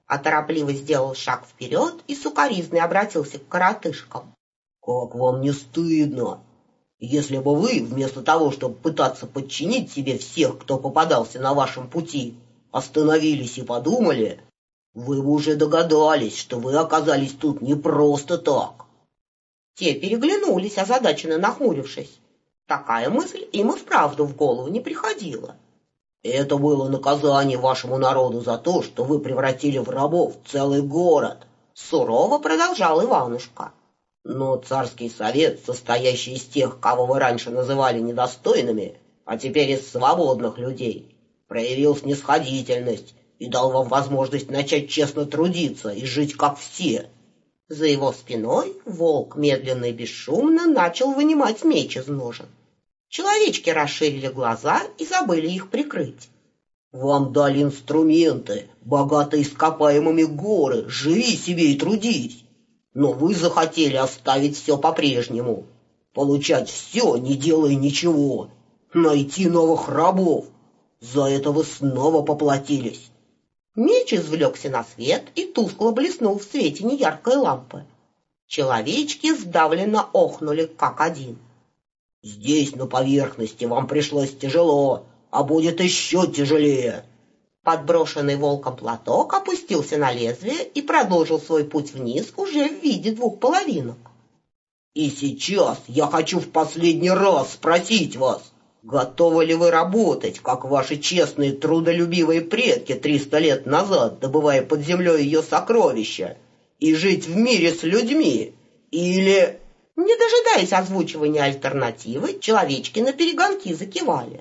а торопливо сделал шаг вперед и сукоризной обратился к коротышкам. «Как вам не стыдно? Если бы вы, вместо того, чтобы пытаться подчинить себе всех, кто попадался на вашем пути, остановились и подумали, вы бы уже догадались, что вы оказались тут не просто так». Те переглянулись, озадаченно нахмурившись. Такая мысль им и вправду в голову не приходила. «Это было наказание вашему народу за то, что вы превратили в рабов целый город», — сурово продолжал Иванушка. «Но царский совет, состоящий из тех, кого вы раньше называли недостойными, а теперь из свободных людей, проявил снисходительность и дал вам возможность начать честно трудиться и жить как все». За его спиной волк медленно и бесшумно начал вынимать меч из ножен. Человечки расширили глаза и забыли их прикрыть. «Вам дали инструменты, богато ископаемыми горы, живи себе и трудись. Но вы захотели оставить все по-прежнему, получать все, не делая ничего, найти новых рабов. За это вы снова поплатились». Меч извлекся на свет и тускло блеснул в свете неяркой лампы. Человечки сдавленно охнули, как один. «Здесь, на поверхности, вам пришлось тяжело, а будет еще тяжелее». Подброшенный волком платок опустился на лезвие и продолжил свой путь вниз уже в виде двух половинок. «И сейчас я хочу в последний раз спросить вас, готовы ли вы работать, как ваши честные трудолюбивые предки 300 лет назад, добывая под землей ее сокровища, и жить в мире с людьми? Или...» Не дожидаясь озвучивания альтернативы, человечки наперегонки закивали.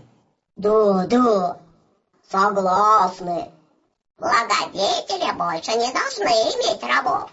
Да, согласны. Благодетели больше не должны иметь рабов.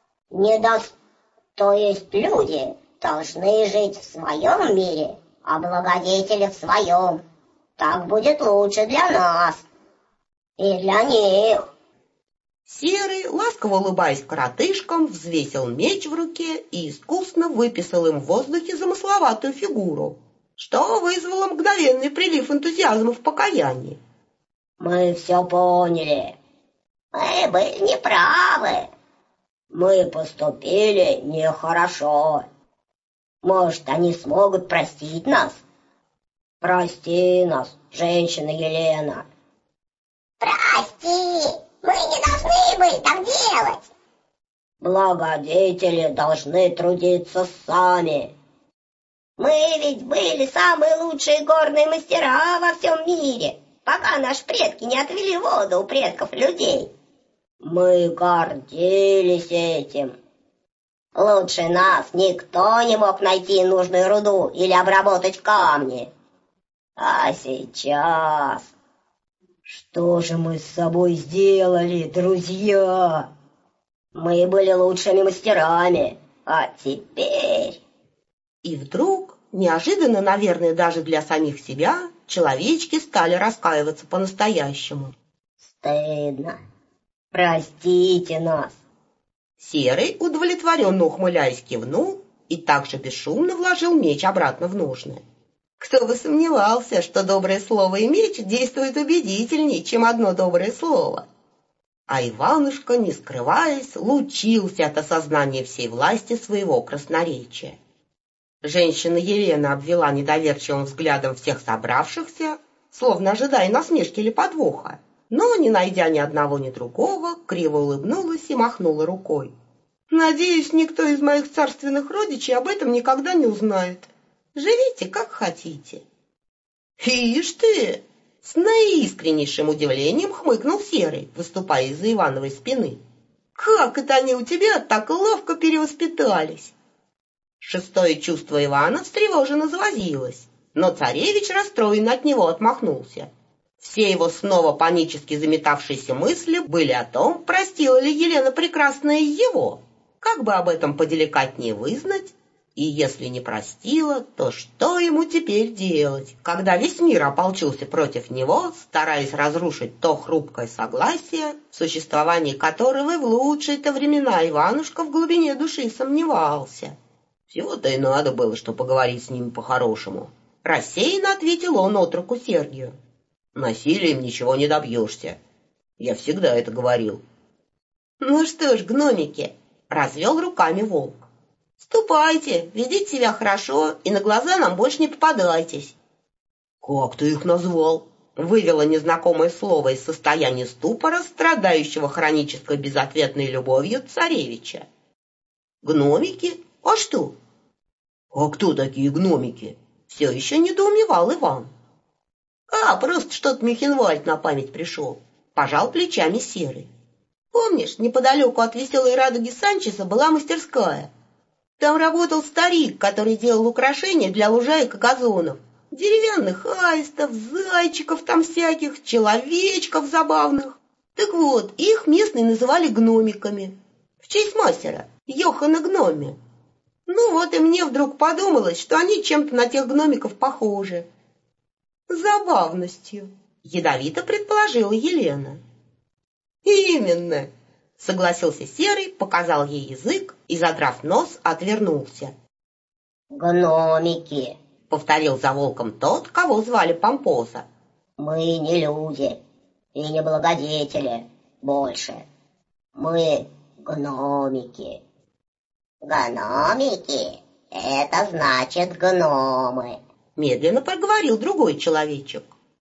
То есть люди должны жить в своем мире, а благодетели в своем. Так будет лучше для нас и для них. Серый, ласково улыбаясь коротышкам, взвесил меч в руке и искусно выписал им в воздухе замысловатую фигуру, что вызвало мгновенный прилив энтузиазма в покаянии. «Мы все поняли. Мы были неправы. Мы поступили нехорошо. Может, они смогут простить нас? Прости нас, женщина Елена». «Прости! Мы не должны были так делать!» «Благодетели должны трудиться сами. Мы ведь были самые лучшие горные мастера во всем мире, пока наши предки не отвели воду у предков людей. Мы гордились этим. Лучше нас никто не мог найти нужную руду или обработать камни. А сейчас... Что же мы с собой сделали, друзья? Мы были лучшими мастерами, а теперь...» И вдруг, неожиданно, наверное, даже для самих себя, человечки стали раскаиваться по-настоящему. «Стыдно. Простите нас». Серый, удовлетворенно ухмыляясь, кивнул и также бесшумно вложил меч обратно в ножны. Кто бы сомневался, что доброе слово и меч действуют убедительнее, чем одно доброе слово. А Иванушка, не скрываясь, лучился от осознания всей власти своего красноречия. Женщина Елена обвела недоверчивым взглядом всех собравшихся, словно ожидая насмешки или подвоха, но, не найдя ни одного, ни другого, криво улыбнулась и махнула рукой. «Надеюсь, никто из моих царственных родичей об этом никогда не узнает. Живите, как хотите». «Ишь ты!» — с наискреннейшим удивлением хмыкнул Серый, выступая из-за Ивановой спины. «Как это они у тебя так ловко перевоспитались!» Шестое чувство Ивана встревоженно завозилось, но царевич расстроенно от него отмахнулся. Все его снова панически заметавшиеся мысли были о том, простила ли Елена Прекрасная его, как бы об этом поделикатнее вызнать, и если не простила, то что ему теперь делать, когда весь мир ополчился против него, стараясь разрушить то хрупкое согласие, в существовании которого в лучшие-то времена Иванушка в глубине души сомневался. «Всего-то и надо было, что поговорить с ним по-хорошему», — рассеянно ответил он отроку Сергию. «Насилием ничего не добьешься. Я всегда это говорил». Ну что ж, гномики, развел руками волк. Ступайте, ведите себя хорошо и на глаза нам больше не попадайтесь. Как ты их назвал? Вывело незнакомое слово из состояния ступора, страдающего хронической безответной любовью царевича. Гномики? А что? А кто такие гномики? Все еще недоумевал Иван. Просто что-то Мюхенвальд на память пришел. Пожал плечами Серый. Помнишь, неподалеку от Веселой Радуги Санчеса была мастерская? Там работал старик, который делал украшения для лужаек и газонов. Деревянных аистов, зайчиков там всяких, человечков забавных. Так вот, их местные называли гномиками. В честь мастера, Йохана Гноме. Ну вот и мне вдруг подумалось, что они чем-то на тех гномиков похожи. Забавностью, ядовито предположила Елена. Именно, согласился Серый, показал ей язык и, задрав нос, отвернулся. Гномики, повторил за волком тот, кого звали Помпоза. Мы не люди и не благодетели больше. Мы гномики. Гномики — это значит гномы, медленно проговорил другой человечек.